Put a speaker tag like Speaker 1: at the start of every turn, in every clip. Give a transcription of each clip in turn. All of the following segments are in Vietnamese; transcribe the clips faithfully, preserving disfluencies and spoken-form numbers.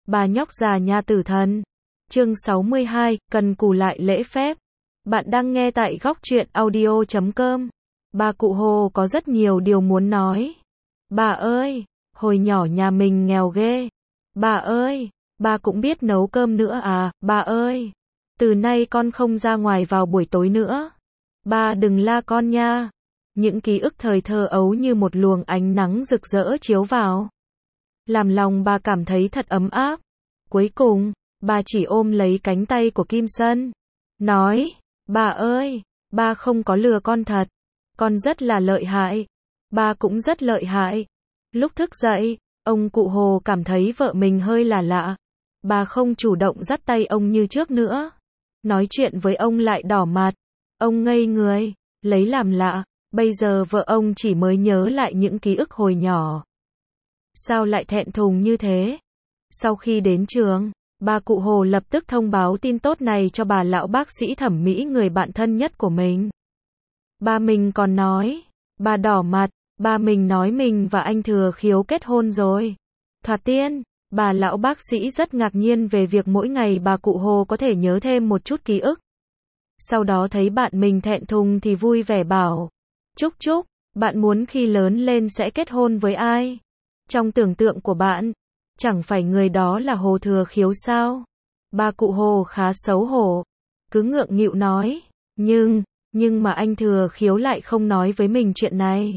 Speaker 1: Bà nhóc già nhà tử thần. Chương sáu mươi hai, cần cù lại lễ phép. Bạn đang nghe tại góc truyện audio chấm com. Bà cụ Hồ có rất nhiều điều muốn nói. Bà ơi, hồi nhỏ nhà mình nghèo ghê. Bà ơi, bà cũng biết nấu cơm nữa à, bà ơi. Từ nay con không ra ngoài vào buổi tối nữa. Bà đừng la con nha. Những ký ức thời thơ ấu như một luồng ánh nắng rực rỡ chiếu vào. Làm lòng bà cảm thấy thật ấm áp. Cuối cùng, bà chỉ ôm lấy cánh tay của Kim Sân. Nói, bà ơi, bà không có lừa con thật. Con rất là lợi hại. Bà cũng rất lợi hại. Lúc thức dậy, ông cụ Hồ cảm thấy vợ mình hơi là lạ. Bà không chủ động dắt tay ông như trước nữa. Nói chuyện với ông lại đỏ mặt. Ông ngây người, lấy làm lạ. Bây giờ vợ ông chỉ mới nhớ lại những ký ức hồi nhỏ. Sao lại thẹn thùng như thế? Sau khi đến trường, bà cụ Hồ lập tức thông báo tin tốt này cho bà lão bác sĩ thẩm mỹ người bạn thân nhất của mình. Ba mình còn nói, bà đỏ mặt, ba mình nói mình và anh Thừa Khiếu kết hôn rồi. Thoạt tiên, bà lão bác sĩ rất ngạc nhiên về việc mỗi ngày bà cụ Hồ có thể nhớ thêm một chút ký ức. Sau đó thấy bạn mình thẹn thùng thì vui vẻ bảo, Chúc chúc, bạn muốn khi lớn lên sẽ kết hôn với ai? Trong tưởng tượng của bạn, chẳng phải người đó là Hồ Thừa Khiếu sao? Bà cụ Hồ khá xấu hổ, cứ ngượng nghịu nói, nhưng, nhưng mà anh Thừa Khiếu lại không nói với mình chuyện này.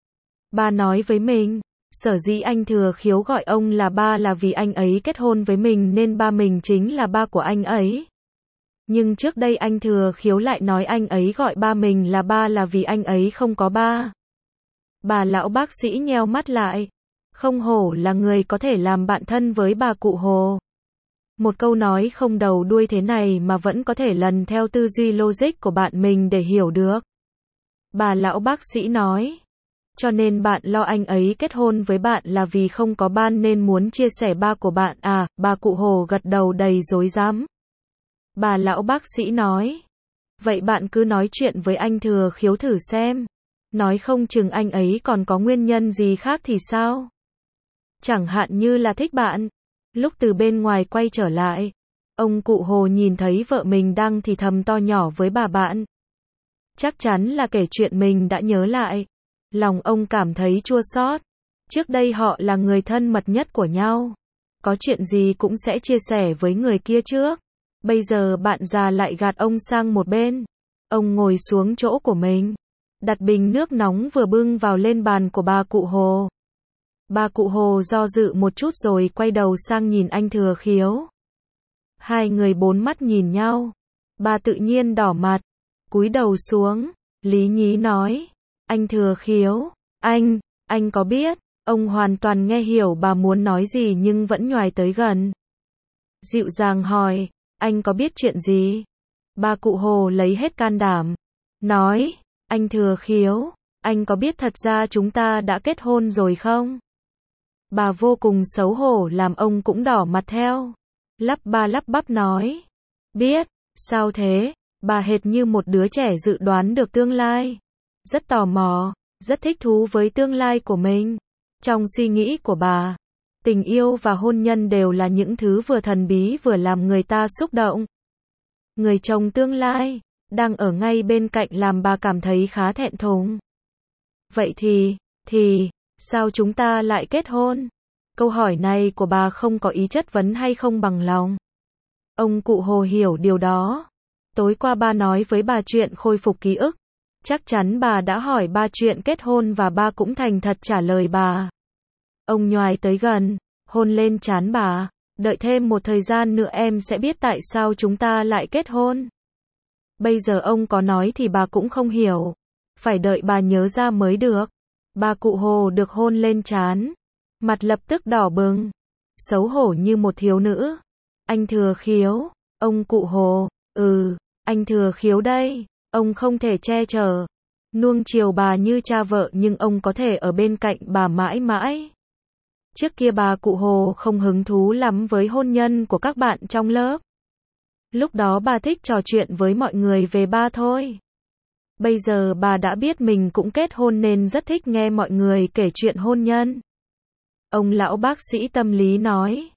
Speaker 1: Bà nói với mình, sở dĩ anh Thừa Khiếu gọi ông là ba là vì anh ấy kết hôn với mình nên ba mình chính là ba của anh ấy. Nhưng trước đây anh Thừa Khiếu lại nói anh ấy gọi ba mình là ba là vì anh ấy không có ba. Bà lão bác sĩ nheo mắt lại. Không hổ là người có thể làm bạn thân với bà cụ Hồ. Một câu nói không đầu đuôi thế này mà vẫn có thể lần theo tư duy logic của bạn mình để hiểu được. Bà lão bác sĩ nói. Cho nên bạn lo anh ấy kết hôn với bạn là vì không có ba nên muốn chia sẻ ba của bạn à, bà cụ Hồ gật đầu đầy rối rắm. Bà lão bác sĩ nói. Vậy bạn cứ nói chuyện với anh Thừa Khiếu thử xem. Nói không chừng anh ấy còn có nguyên nhân gì khác thì sao? Chẳng hạn như là thích bạn. Lúc từ bên ngoài quay trở lại, ông cụ Hồ nhìn thấy vợ mình đang thì thầm to nhỏ với bà bạn. Chắc chắn là kể chuyện mình đã nhớ lại. Lòng ông cảm thấy chua xót. Trước đây họ là người thân mật nhất của nhau. Có chuyện gì cũng sẽ chia sẻ với người kia trước. Bây giờ bạn già lại gạt ông sang một bên. Ông ngồi xuống chỗ của mình. Đặt bình nước nóng vừa bưng vào lên bàn của bà cụ Hồ. Bà cụ Hồ do dự một chút rồi quay đầu sang nhìn anh Thừa Khiếu. Hai người bốn mắt nhìn nhau. Bà tự nhiên đỏ mặt. Cúi đầu xuống. Lý nhí nói. Anh Thừa Khiếu. Anh, anh có biết. Ông hoàn toàn nghe hiểu bà muốn nói gì nhưng vẫn nhoài tới gần. Dịu dàng hỏi. Anh có biết chuyện gì? Bà cụ Hồ lấy hết can đảm. Nói. Anh Thừa Khiếu. Anh có biết thật ra chúng ta đã kết hôn rồi không? Bà vô cùng xấu hổ làm ông cũng đỏ mặt theo. Lắp ba lắp bắp nói. Biết. Sao thế? Bà hệt như một đứa trẻ dự đoán được tương lai. Rất tò mò. Rất thích thú với tương lai của mình. Trong suy nghĩ của bà, tình yêu và hôn nhân đều là những thứ vừa thần bí vừa làm người ta xúc động. Người chồng tương lai, đang ở ngay bên cạnh làm bà cảm thấy khá thẹn thùng. Vậy thì, thì, sao chúng ta lại kết hôn? Câu hỏi này của bà không có ý chất vấn hay không bằng lòng. Ông cụ Hồ hiểu điều đó. Tối qua ba nói với bà chuyện khôi phục ký ức. Chắc chắn bà đã hỏi ba chuyện kết hôn và ba cũng thành thật trả lời bà. Ông nhoài tới gần, hôn lên trán bà. Đợi thêm một thời gian nữa em sẽ biết tại sao chúng ta lại kết hôn. Bây giờ ông có nói thì bà cũng không hiểu. Phải đợi bà nhớ ra mới được. Bà cụ Hồ được hôn lên trán. Mặt lập tức đỏ bừng. Xấu hổ như một thiếu nữ. Anh Thừa Khiếu. Ông cụ Hồ. Ừ, anh Thừa Khiếu đây. Ông không thể che chở, nuông chiều bà như cha vợ nhưng ông có thể ở bên cạnh bà mãi mãi. Trước kia bà cụ Hồ không hứng thú lắm với hôn nhân của các bạn trong lớp. Lúc đó bà thích trò chuyện với mọi người về ba thôi. Bây giờ bà đã biết mình cũng kết hôn nên rất thích nghe mọi người kể chuyện hôn nhân. Ông lão bác sĩ tâm lý nói.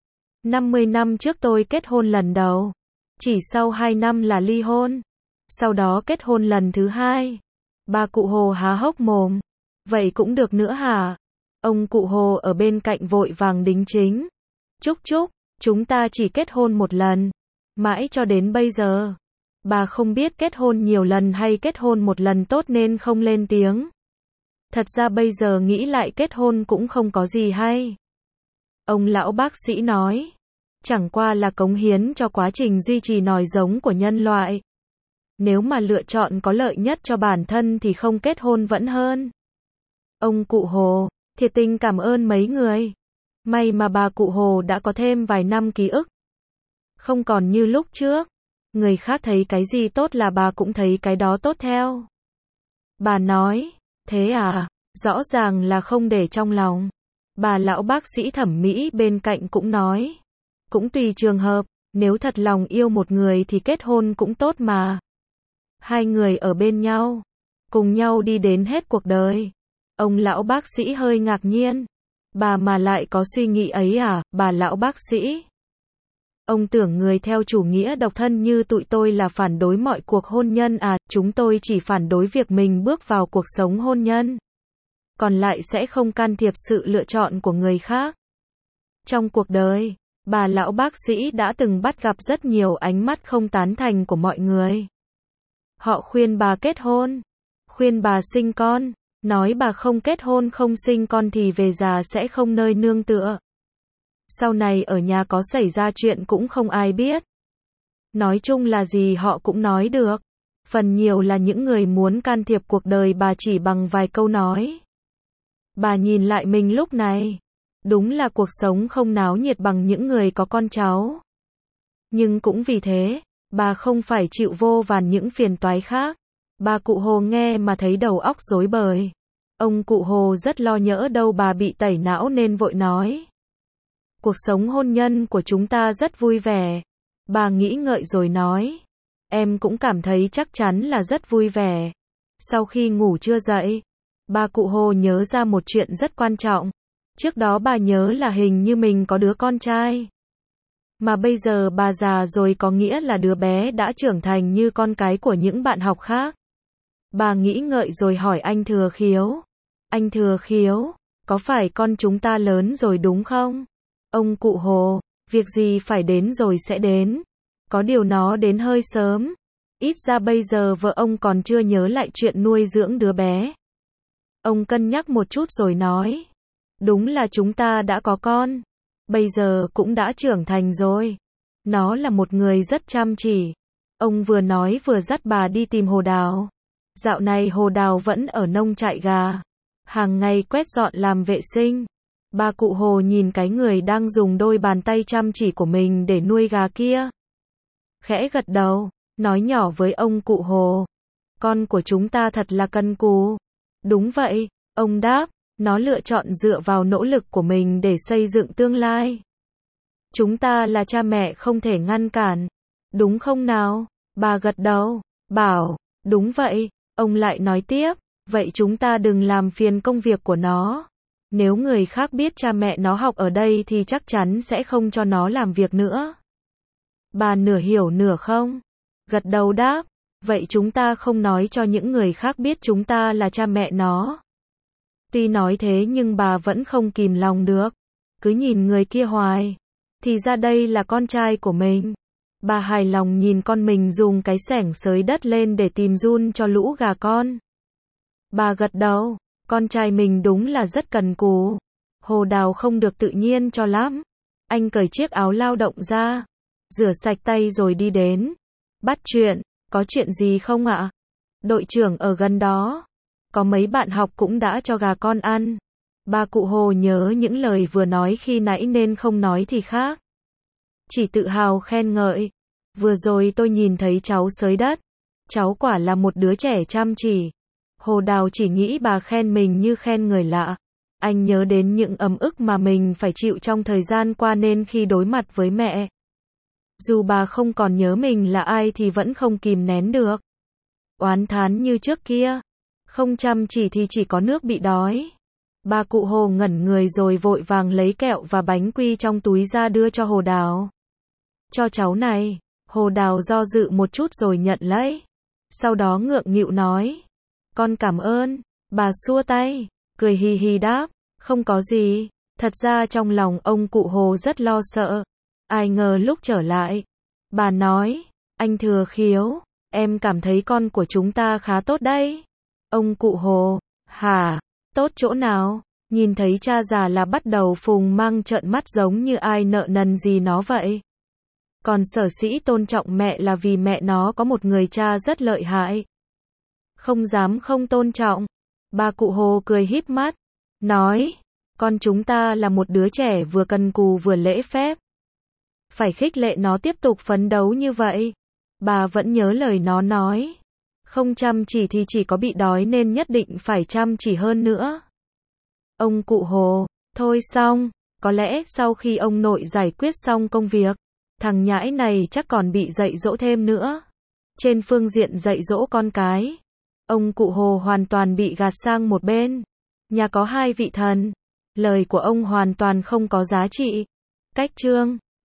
Speaker 1: năm mươi năm trước tôi kết hôn lần đầu. Chỉ sau hai năm là ly hôn. Sau đó kết hôn lần thứ hai. Bà cụ Hồ há hốc mồm. Vậy cũng được nữa hả? Ông cụ Hồ ở bên cạnh vội vàng đính chính. Chúc chúc, chúng ta chỉ kết hôn một lần. Mãi cho đến bây giờ. Bà không biết kết hôn nhiều lần hay kết hôn một lần tốt nên không lên tiếng. Thật ra bây giờ nghĩ lại kết hôn cũng không có gì hay. Ông lão bác sĩ nói. Chẳng qua là cống hiến cho quá trình duy trì nòi giống của nhân loại. Nếu mà lựa chọn có lợi nhất cho bản thân thì không kết hôn vẫn hơn. Ông cụ Hồ, thiệt tình cảm ơn mấy người. May mà bà cụ Hồ đã có thêm vài năm ký ức. Không còn như lúc trước. Người khác thấy cái gì tốt là bà cũng thấy cái đó tốt theo. Bà nói, thế à, rõ ràng là không để trong lòng. Bà lão bác sĩ thẩm mỹ bên cạnh cũng nói. Cũng tùy trường hợp, nếu thật lòng yêu một người thì kết hôn cũng tốt mà. Hai người ở bên nhau, cùng nhau đi đến hết cuộc đời. Ông lão bác sĩ hơi ngạc nhiên. Bà mà lại có suy nghĩ ấy à, bà lão bác sĩ. Ông tưởng người theo chủ nghĩa độc thân như tụi tôi là phản đối mọi cuộc hôn nhân à, chúng tôi chỉ phản đối việc mình bước vào cuộc sống hôn nhân. Còn lại sẽ không can thiệp sự lựa chọn của người khác. Trong cuộc đời, bà lão bác sĩ đã từng bắt gặp rất nhiều ánh mắt không tán thành của mọi người. Họ khuyên bà kết hôn, khuyên bà sinh con, nói bà không kết hôn không sinh con thì về già sẽ không nơi nương tựa. Sau này ở nhà có xảy ra chuyện cũng không ai biết. Nói chung là gì họ cũng nói được. Phần nhiều là những người muốn can thiệp cuộc đời bà chỉ bằng vài câu nói. Bà nhìn lại mình lúc này. Đúng là cuộc sống không náo nhiệt bằng những người có con cháu. Nhưng cũng vì thế, bà không phải chịu vô vàn những phiền toái khác. Bà cụ Hồ nghe mà thấy đầu óc rối bời. Ông cụ Hồ rất lo nhỡ đâu bà bị tẩy não nên vội nói. Cuộc sống hôn nhân của chúng ta rất vui vẻ. Bà nghĩ ngợi rồi nói. Em cũng cảm thấy chắc chắn là rất vui vẻ. Sau khi ngủ trưa dậy, bà cụ Hồ nhớ ra một chuyện rất quan trọng. Trước đó bà nhớ là hình như mình có đứa con trai. Mà bây giờ bà già rồi có nghĩa là đứa bé đã trưởng thành như con cái của những bạn học khác. Bà nghĩ ngợi rồi hỏi anh Thừa Khiếu. Anh Thừa Khiếu, có phải con chúng ta lớn rồi đúng không? Ông cụ Hồ, việc gì phải đến rồi sẽ đến. Có điều nó đến hơi sớm. Ít ra bây giờ vợ ông còn chưa nhớ lại chuyện nuôi dưỡng đứa bé. Ông cân nhắc một chút rồi nói. Đúng là chúng ta đã có con. Bây giờ cũng đã trưởng thành rồi. Nó là một người rất chăm chỉ. Ông vừa nói vừa dắt bà đi tìm Hồ Đào. Dạo này Hồ Đào vẫn ở nông trại gà. Hàng ngày quét dọn làm vệ sinh. Bà cụ Hồ nhìn cái người đang dùng đôi bàn tay chăm chỉ của mình để nuôi gà kia. Khẽ gật đầu, nói nhỏ với ông cụ Hồ. Con của chúng ta thật là cần cù. Đúng vậy, ông đáp, nó lựa chọn dựa vào nỗ lực của mình để xây dựng tương lai. Chúng ta là cha mẹ không thể ngăn cản. Đúng không nào? Bà gật đầu, bảo, đúng vậy. Ông lại nói tiếp, vậy chúng ta đừng làm phiền công việc của nó. Nếu người khác biết cha mẹ nó học ở đây thì chắc chắn sẽ không cho nó làm việc nữa. Bà nửa hiểu nửa không? Gật đầu đáp, vậy chúng ta không nói cho những người khác biết chúng ta là cha mẹ nó. Tuy nói thế nhưng bà vẫn không kìm lòng được. Cứ nhìn người kia hoài. Thì ra đây là con trai của mình. Bà hài lòng nhìn con mình dùng cái xẻng xới đất lên để tìm giun cho lũ gà con. Bà gật đầu, con trai mình đúng là rất cần cù. Hồ Đào không được tự nhiên cho lắm. Anh cởi chiếc áo lao động ra, rửa sạch tay rồi đi đến. Bắt chuyện, có chuyện gì không ạ? Đội trưởng ở gần đó. Có mấy bạn học cũng đã cho gà con ăn. Bà cụ Hồ nhớ những lời vừa nói khi nãy nên không nói thì khác. Chỉ tự hào khen ngợi. Vừa rồi tôi nhìn thấy cháu xới đất. Cháu quả là một đứa trẻ chăm chỉ. Hồ Đào chỉ nghĩ bà khen mình như khen người lạ. Anh nhớ đến những ấm ức mà mình phải chịu trong thời gian qua nên khi đối mặt với mẹ. Dù bà không còn nhớ mình là ai thì vẫn không kìm nén được. Oán thán như trước kia. Không chăm chỉ thì chỉ có nước bị đói. Bà cụ Hồ ngẩn người rồi vội vàng lấy kẹo và bánh quy trong túi ra đưa cho Hồ Đào. Cho cháu này. Hồ Đào do dự một chút rồi nhận lấy. Sau đó ngượng nghịu nói. Con cảm ơn. Bà xua tay, cười hì hì đáp. Không có gì. Thật ra trong lòng ông cụ Hồ rất lo sợ. Ai ngờ lúc trở lại, bà nói. Anh Thừa Khiếu, em cảm thấy con của chúng ta khá tốt đấy. Ông cụ Hồ, hả? Tốt chỗ nào? Nhìn thấy cha già là bắt đầu phùng mang trợn mắt giống như ai nợ nần gì nó vậy. Còn Sở Sĩ tôn trọng mẹ là vì mẹ nó có một người cha rất lợi hại. Không dám không tôn trọng. Bà cụ Hồ cười híp mắt, nói, con chúng ta là một đứa trẻ vừa cần cù vừa lễ phép. Phải khích lệ nó tiếp tục phấn đấu như vậy. Bà vẫn nhớ lời nó nói. Không chăm chỉ thì chỉ có bị đói nên nhất định phải chăm chỉ hơn nữa. Ông cụ Hồ, thôi xong, có lẽ sau khi ông nội giải quyết xong công việc, thằng nhãi này chắc còn bị dạy dỗ thêm nữa. Trên phương diện dạy dỗ con cái, ông cụ Hồ hoàn toàn bị gạt sang một bên. Nhà có hai vị thần, lời của ông hoàn toàn không có giá trị. Cách chương